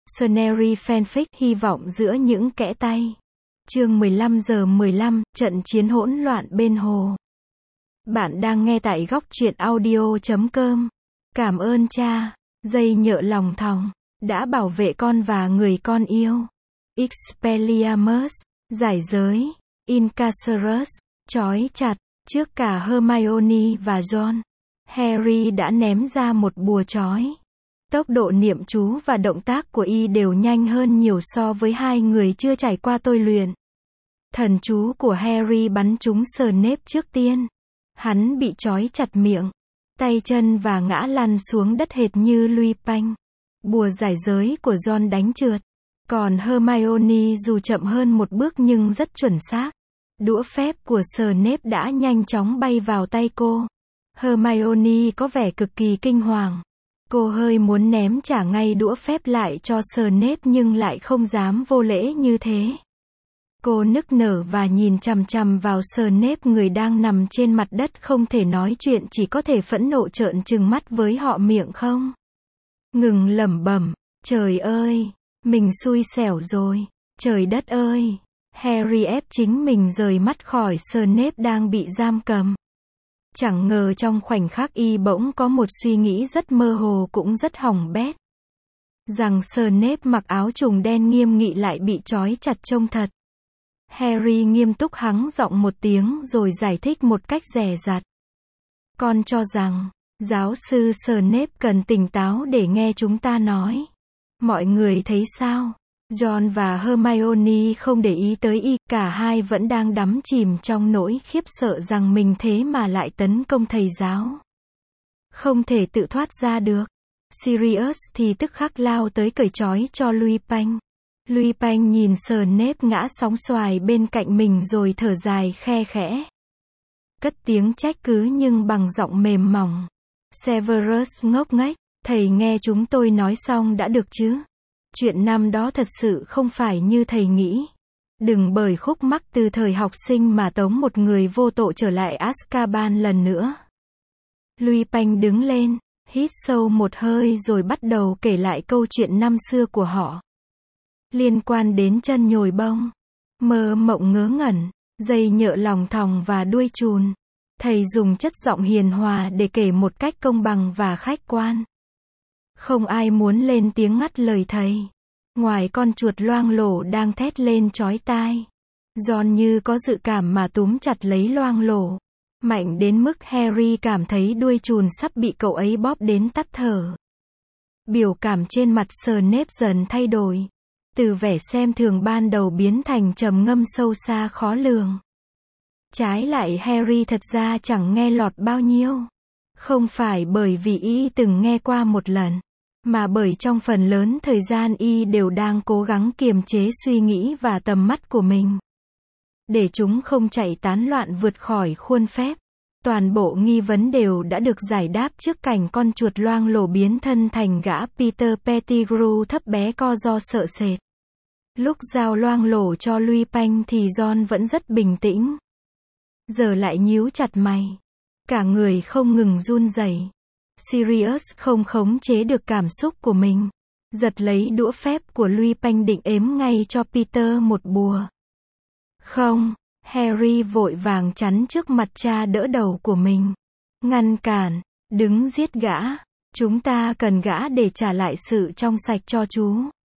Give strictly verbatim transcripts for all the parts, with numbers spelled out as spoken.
Scenery fanfic hy vọng giữa những kẽ tay. Chương mười lăm giờ mười lăm, trận chiến hỗn loạn bên hồ. Bạn đang nghe tại góc truyện audio chấm com. Cảm ơn cha, dây nhợ lòng thòng, đã bảo vệ con và người con yêu. Expelliarmus, giải giới, Incarcerus, trói chặt, trước cả Hermione và Ron. Harry đã ném ra một bùa trói. Tốc độ niệm chú và động tác của y đều nhanh hơn nhiều so với hai người chưa trải qua tôi luyện. Thần chú của Harry bắn trúng Snape trước tiên. Hắn bị trói chặt miệng, tay chân và ngã lăn xuống đất hệt như Lupin. Bùa giải giới của Ron đánh trượt. Còn Hermione dù chậm hơn một bước nhưng rất chuẩn xác. Đũa phép của Snape đã nhanh chóng bay vào tay cô. Hermione có vẻ cực kỳ kinh hoàng. Cô hơi muốn ném trả ngay đũa phép lại cho Snape nhưng lại không dám vô lễ như thế. Cô nức nở và nhìn chằm chằm vào Snape, người đang nằm trên mặt đất không thể nói chuyện, chỉ có thể phẫn nộ trợn trừng mắt với họ miệng không ngừng lẩm bẩm, trời ơi, mình xui xẻo rồi, trời đất ơi. Harry ép chính mình rời mắt khỏi Snape đang bị giam cầm. Chẳng ngờ trong khoảnh khắc y bỗng có một suy nghĩ rất mơ hồ cũng rất hỏng bét. Rằng Snape mặc áo trùng đen nghiêm nghị lại bị trói chặt trông thật. Harry nghiêm túc hắng giọng một tiếng rồi giải thích một cách dè dặt. Con cho rằng, giáo sư Snape cần tỉnh táo để nghe chúng ta nói. Mọi người thấy sao? Ron và Hermione không để ý tới y, cả hai vẫn đang đắm chìm trong nỗi khiếp sợ rằng mình thế mà lại tấn công thầy giáo. Không thể tự thoát ra được. Sirius thì tức khắc lao tới cởi trói cho Lupin. Lupin nhìn Snape ngã sóng xoài bên cạnh mình rồi thở dài khe khẽ. Cất tiếng trách cứ nhưng bằng giọng mềm mỏng. Severus ngốc nghếch, thầy nghe chúng tôi nói xong đã được chứ? Chuyện năm đó thật sự không phải như thầy nghĩ. Đừng bởi khúc mắc từ thời học sinh mà tống một người vô tội trở lại Azkaban lần nữa. Lupin đứng lên, hít sâu một hơi rồi bắt đầu kể lại câu chuyện năm xưa của họ. Liên quan đến chân nhồi bông, mơ mộng ngớ ngẩn, dây nhợ lòng thòng và đuôi chùn. Thầy dùng chất giọng hiền hòa để kể một cách công bằng và khách quan. Không ai muốn lên tiếng ngắt lời thầy. Ngoài con chuột loang lổ đang thét lên chói tai. Ron như có dự cảm mà túm chặt lấy loang lổ. Mạnh đến mức Harry cảm thấy đuôi chùn sắp bị cậu ấy bóp đến tắt thở. Biểu cảm trên mặt Snape dần thay đổi. Từ vẻ xem thường ban đầu biến thành trầm ngâm sâu xa khó lường. Trái lại Harry thật ra chẳng nghe lọt bao nhiêu. Không phải bởi vì y từng nghe qua một lần, mà bởi trong phần lớn thời gian y đều đang cố gắng kiềm chế suy nghĩ và tầm mắt của mình. Để chúng không chạy tán loạn vượt khỏi khuôn phép. Toàn bộ nghi vấn đều đã được giải đáp trước cảnh con chuột loang lổ biến thân thành gã Peter Pettigrew thấp bé co do sợ sệt. Lúc giao loang lổ cho Lupin thì Ron vẫn rất bình tĩnh. Giờ lại nhíu chặt mày. Cả người không ngừng run rẩy. Sirius không khống chế được cảm xúc của mình. Giật lấy đũa phép của Lupin định ếm ngay cho Peter một bùa. Không, Harry vội vàng chắn trước mặt cha đỡ đầu của mình. Ngăn cản, đứng giết gã. Chúng ta cần gã để trả lại sự trong sạch cho chú.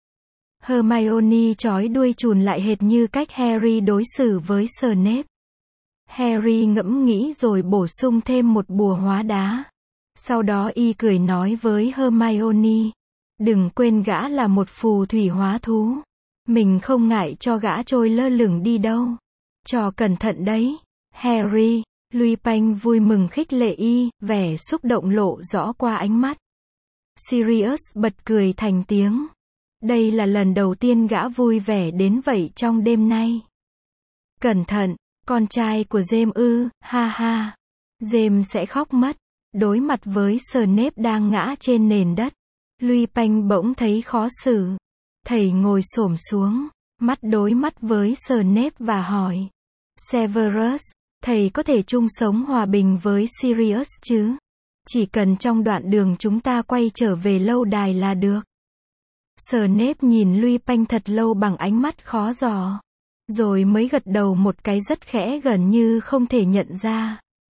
Hermione trói đuôi chùn lại hệt như cách Harry đối xử với Snape. Harry ngẫm nghĩ rồi bổ sung thêm một bùa hóa đá. Sau đó y cười nói với Hermione. Đừng quên gã là một phù thủy hóa thú. Mình không ngại cho gã trôi lơ lửng đi đâu. Trò cẩn thận đấy, Harry. Lupin vui mừng khích lệ y, vẻ xúc động lộ rõ qua ánh mắt. Sirius bật cười thành tiếng. Đây là lần đầu tiên gã vui vẻ đến vậy trong đêm nay. Cẩn thận, con trai của James ư, ha ha. James sẽ khóc mất. Đối mặt với Snape đang ngã trên nền đất. Lupin bỗng thấy khó xử. Thầy ngồi xổm xuống, mắt đối mắt với Snape và hỏi. Severus, thầy có thể chung sống hòa bình với Sirius chứ? Chỉ cần trong đoạn đường chúng ta quay trở về lâu đài là được. Snape nhìn Lupin thật lâu bằng ánh mắt khó dò. Rồi mới gật đầu một cái rất khẽ gần như không thể nhận ra.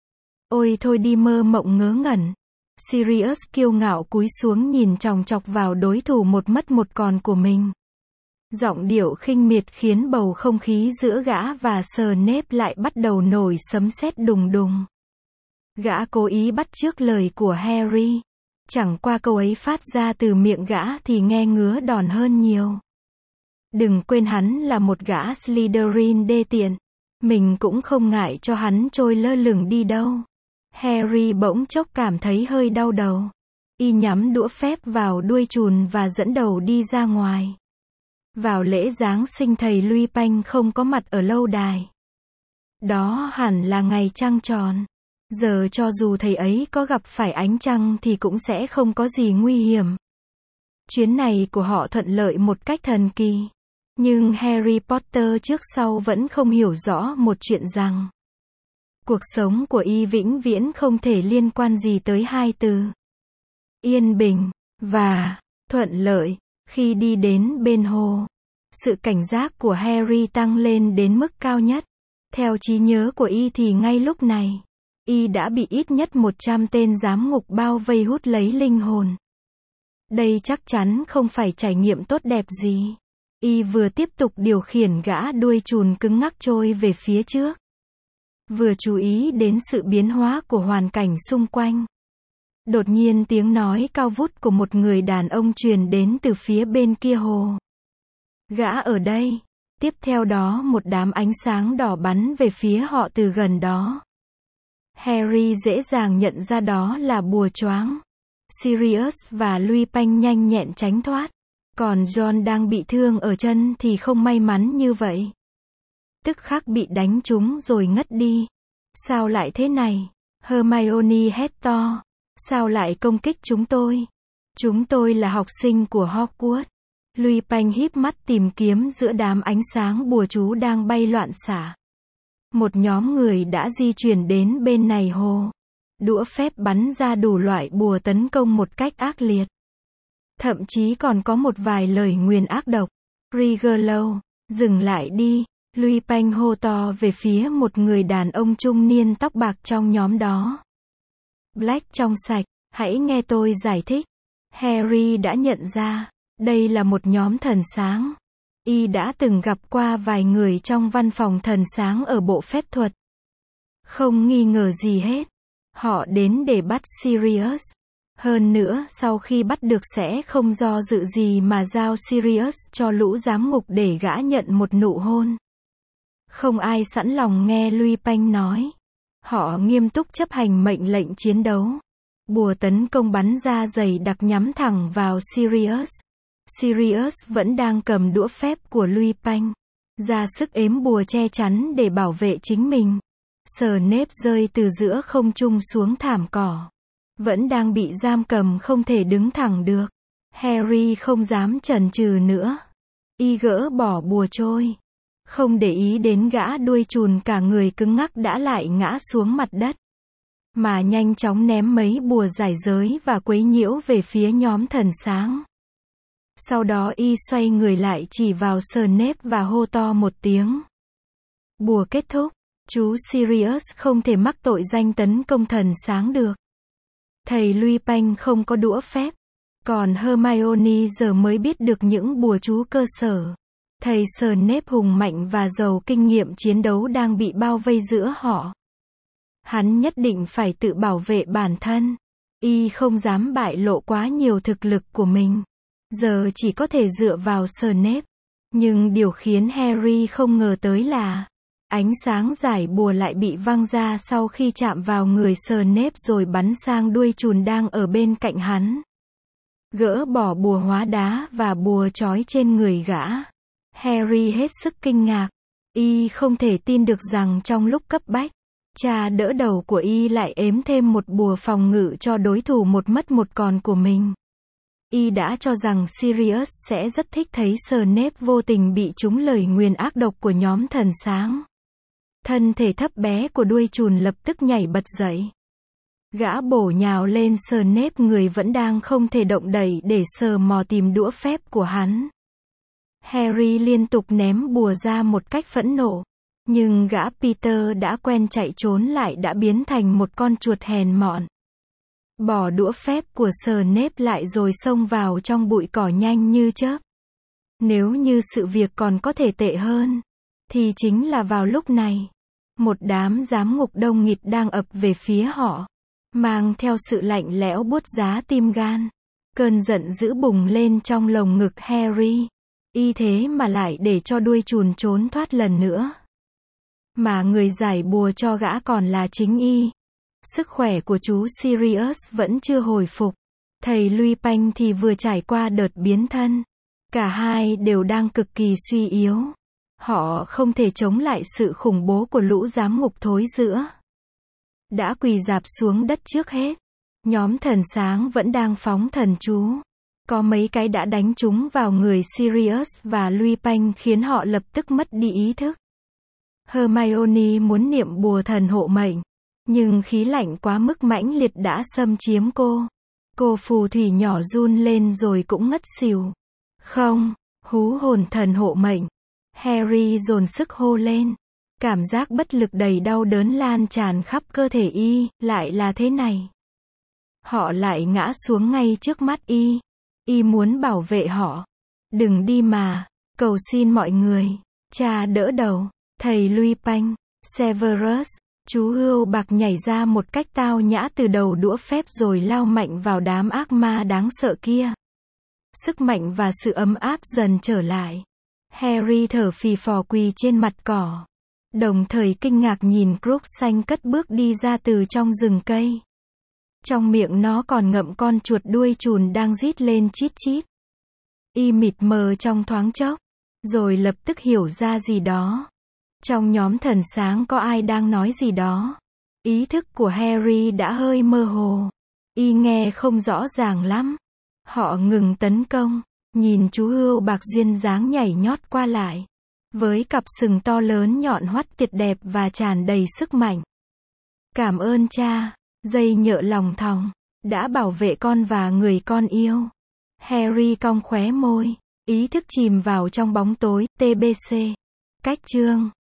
Ôi thôi đi mơ mộng ngớ ngẩn. Sirius kiêu ngạo cúi xuống nhìn chòng chọc vào đối thủ một mất một còn của mình. Giọng điệu khinh miệt khiến bầu không khí giữa gã và Snape lại bắt đầu nổi sấm sét đùng đùng. Gã cố ý bắt chước lời của Harry. Chẳng qua câu ấy phát ra từ miệng gã thì nghe ngứa đòn hơn nhiều. Đừng quên hắn là một gã Slytherin đê tiện. Mình cũng không ngại cho hắn trôi lơ lửng đi đâu. Harry bỗng chốc cảm thấy hơi đau đầu. Y nhắm đũa phép vào đuôi chùn và dẫn đầu đi ra ngoài. Vào lễ Giáng sinh thầy Lupin không có mặt ở lâu đài. Đó hẳn là ngày trăng tròn. Giờ cho dù thầy ấy có gặp phải ánh trăng thì cũng sẽ không có gì nguy hiểm. Chuyến này của họ thuận lợi một cách thần kỳ. Nhưng Harry Potter trước sau vẫn không hiểu rõ một chuyện rằng cuộc sống của y vĩnh viễn không thể liên quan gì tới hai từ yên bình và thuận lợi. Khi đi đến bên hồ, sự cảnh giác của Harry tăng lên đến mức cao nhất. Theo trí nhớ của y thì ngay lúc này, y đã bị ít nhất một trăm tên giám ngục bao vây hút lấy linh hồn. Đây chắc chắn không phải trải nghiệm tốt đẹp gì. Y vừa tiếp tục điều khiển gã đuôi chùn cứng ngắc trôi về phía trước. Vừa chú ý đến sự biến hóa của hoàn cảnh xung quanh. Đột nhiên tiếng nói cao vút của một người đàn ông truyền đến từ phía bên kia hồ. Gã ở đây. Tiếp theo đó một đám ánh sáng đỏ bắn về phía họ từ gần đó. Harry dễ dàng nhận ra đó là bùa choáng. Sirius và Lupin nhanh nhẹn tránh thoát. Còn John đang bị thương ở chân thì không may mắn như vậy. Tức khắc bị đánh trúng rồi ngất đi. Sao lại thế này? Hermione hét to. Sao lại công kích chúng tôi? Chúng tôi là học sinh của Hogwarts. Lupin híp mắt tìm kiếm giữa đám ánh sáng bùa chú đang bay loạn xạ. Một nhóm người đã di chuyển đến bên này hồ. Đũa phép bắn ra đủ loại bùa tấn công một cách ác liệt. Thậm chí còn có một vài lời nguyền ác độc. Rigolo, dừng lại đi. Lupin hô to về phía một người đàn ông trung niên tóc bạc trong nhóm đó. Black trong sạch, hãy nghe tôi giải thích. Harry đã nhận ra, đây là một nhóm thần sáng. Y đã từng gặp qua vài người trong văn phòng thần sáng ở bộ phép thuật. Không nghi ngờ gì hết. Họ đến để bắt Sirius. Hơn nữa, sau khi bắt được sẽ không do dự gì mà giao Sirius cho lũ giám ngục để gã nhận một nụ hôn. Không ai sẵn lòng nghe Lupin nói. Họ nghiêm túc chấp hành mệnh lệnh chiến đấu. Bùa tấn công bắn ra dày đặc nhắm thẳng vào Sirius. Sirius vẫn đang cầm đũa phép của Lupin. Ra sức ếm bùa che chắn để bảo vệ chính mình. Snape rơi từ giữa không trung xuống thảm cỏ. Vẫn đang bị giam cầm không thể đứng thẳng được. Harry không dám chần chừ nữa. Y gỡ bỏ bùa trôi. Không để ý đến gã đuôi chùn cả người cứng ngắc đã lại ngã xuống mặt đất. Mà nhanh chóng ném mấy bùa giải giới và quấy nhiễu về phía nhóm thần sáng. Sau đó y xoay người lại chỉ vào Snape và hô to một tiếng. Bùa kết thúc. Chú Sirius không thể mắc tội danh tấn công thần sáng được. Thầy Lupin không có đũa phép. Còn Hermione giờ mới biết được những bùa chú cơ sở. Thầy Snape hùng mạnh và giàu kinh nghiệm chiến đấu đang bị bao vây giữa họ. Hắn nhất định phải tự bảo vệ bản thân. Y không dám bại lộ quá nhiều thực lực của mình. Giờ chỉ có thể dựa vào Snape. Nhưng điều khiến Harry không ngờ tới là ánh sáng giải bùa lại bị văng ra sau khi chạm vào người Snape rồi bắn sang đuôi chùn đang ở bên cạnh hắn. Gỡ bỏ bùa hóa đá và bùa trói trên người gã. Harry hết sức kinh ngạc. Y không thể tin được rằng trong lúc cấp bách, cha đỡ đầu của y lại ếm thêm một bùa phòng ngự cho đối thủ một mất một còn của mình. Y đã cho rằng Sirius sẽ rất thích thấy Snape vô tình bị trúng lời nguyền ác độc của nhóm thần sáng. Thân thể thấp bé của đuôi chùn lập tức nhảy bật dậy. Gã bổ nhào lên Snape, người vẫn đang không thể động đậy để sờ mò tìm đũa phép của hắn. Harry liên tục ném bùa ra một cách phẫn nộ. Nhưng gã Peter đã quen chạy trốn lại đã biến thành một con chuột hèn mọn. Bỏ đũa phép của Snape lại rồi xông vào trong bụi cỏ nhanh như chớp. Nếu như sự việc còn có thể tệ hơn, thì chính là vào lúc này, một đám giám ngục đông nghịt đang ập về phía họ, mang theo sự lạnh lẽo buốt giá tim gan. Cơn giận dữ bùng lên trong lồng ngực Harry. Y thế mà lại để cho đuôi trùn trốn thoát lần nữa. Mà người giải bùa cho gã còn là chính y. Sức khỏe của chú Sirius vẫn chưa hồi phục. Thầy Lupin thì vừa trải qua đợt biến thân. Cả hai đều đang cực kỳ suy yếu. Họ không thể chống lại sự khủng bố của lũ giám ngục thối rữa. Đã quỳ rạp xuống đất trước hết. Nhóm thần sáng vẫn đang phóng thần chú. Có mấy cái đã đánh trúng vào người Sirius và Lupin khiến họ lập tức mất đi ý thức. Hermione muốn niệm bùa thần hộ mệnh, nhưng khí lạnh quá mức mãnh liệt đã xâm chiếm cô. Cô phù thủy nhỏ run lên rồi cũng ngất xỉu. Không, hú hồn thần hộ mệnh. Harry dồn sức hô lên. Cảm giác bất lực đầy đau đớn lan tràn khắp cơ thể y, lại là thế này. Họ lại ngã xuống ngay trước mắt y. Y muốn bảo vệ họ. Đừng đi mà, cầu xin mọi người. Cha đỡ đầu, thầy Lupin, Severus, chú Hươu Bạc nhảy ra một cách tao nhã từ đầu đũa phép rồi lao mạnh vào đám ác ma đáng sợ kia. Sức mạnh và sự ấm áp dần trở lại. Harry thở phì phò quỳ trên mặt cỏ. Đồng thời kinh ngạc nhìn Crookshanks xanh cất bước đi ra từ trong rừng cây. Trong miệng nó còn ngậm con chuột đuôi trùn đang rít lên chít chít. Y mịt mờ trong thoáng chốc, rồi lập tức hiểu ra gì đó. Trong nhóm thần sáng có ai đang nói gì đó. Ý thức của Harry đã hơi mơ hồ. Y nghe không rõ ràng lắm. Họ ngừng tấn công, nhìn chú Hươu Bạc duyên dáng nhảy nhót qua lại. Với cặp sừng to lớn nhọn hoắt tuyệt đẹp và tràn đầy sức mạnh. Cảm ơn cha, dây nhợ lòng thòng, đã bảo vệ con và người con yêu. Harry cong khóe môi, ý thức chìm vào trong bóng tối. tê bê xê. Cách chương